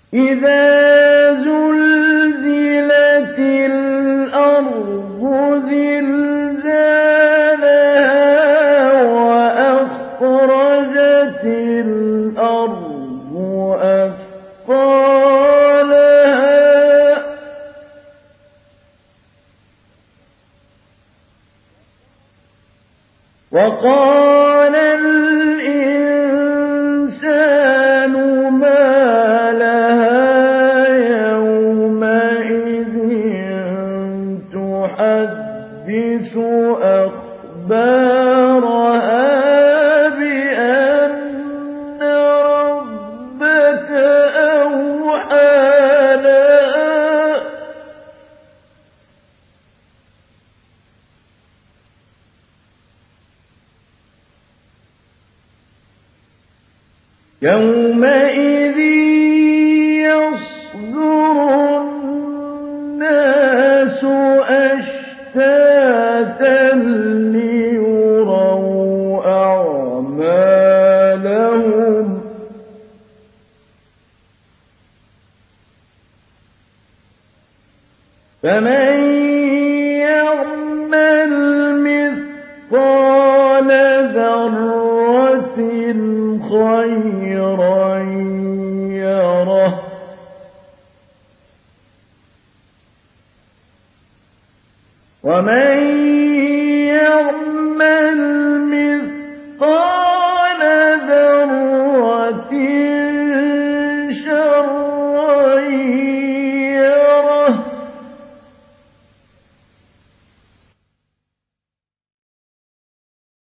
إِذَا زُلْزِلَتِ الْأَرْضُ زِلْزَالَهَا وَأَخْرَجَتِ الْأَرْضُ أَثْقَالَهَا وَقَالَ الْإِنسَانُ مَا لَهَا يَوْمَئِذٍ تُحَدِّثُ أَخْبَارَهَا بِأَنَّ رَبَّكَ أَوْحَىٰ لَهَا يَوْمَئِذٍ يَصْدُرُ النَّاسُ أَشْتَاتًا لِّيُرَوْا أَعْمَالَهُمْ فَمَن يَعْمَلْ مِثْقَالَ ذَرَّةٍ خَيْرًا يَرَهُ وَمَن يَعْمَلْ مِثْقَالَ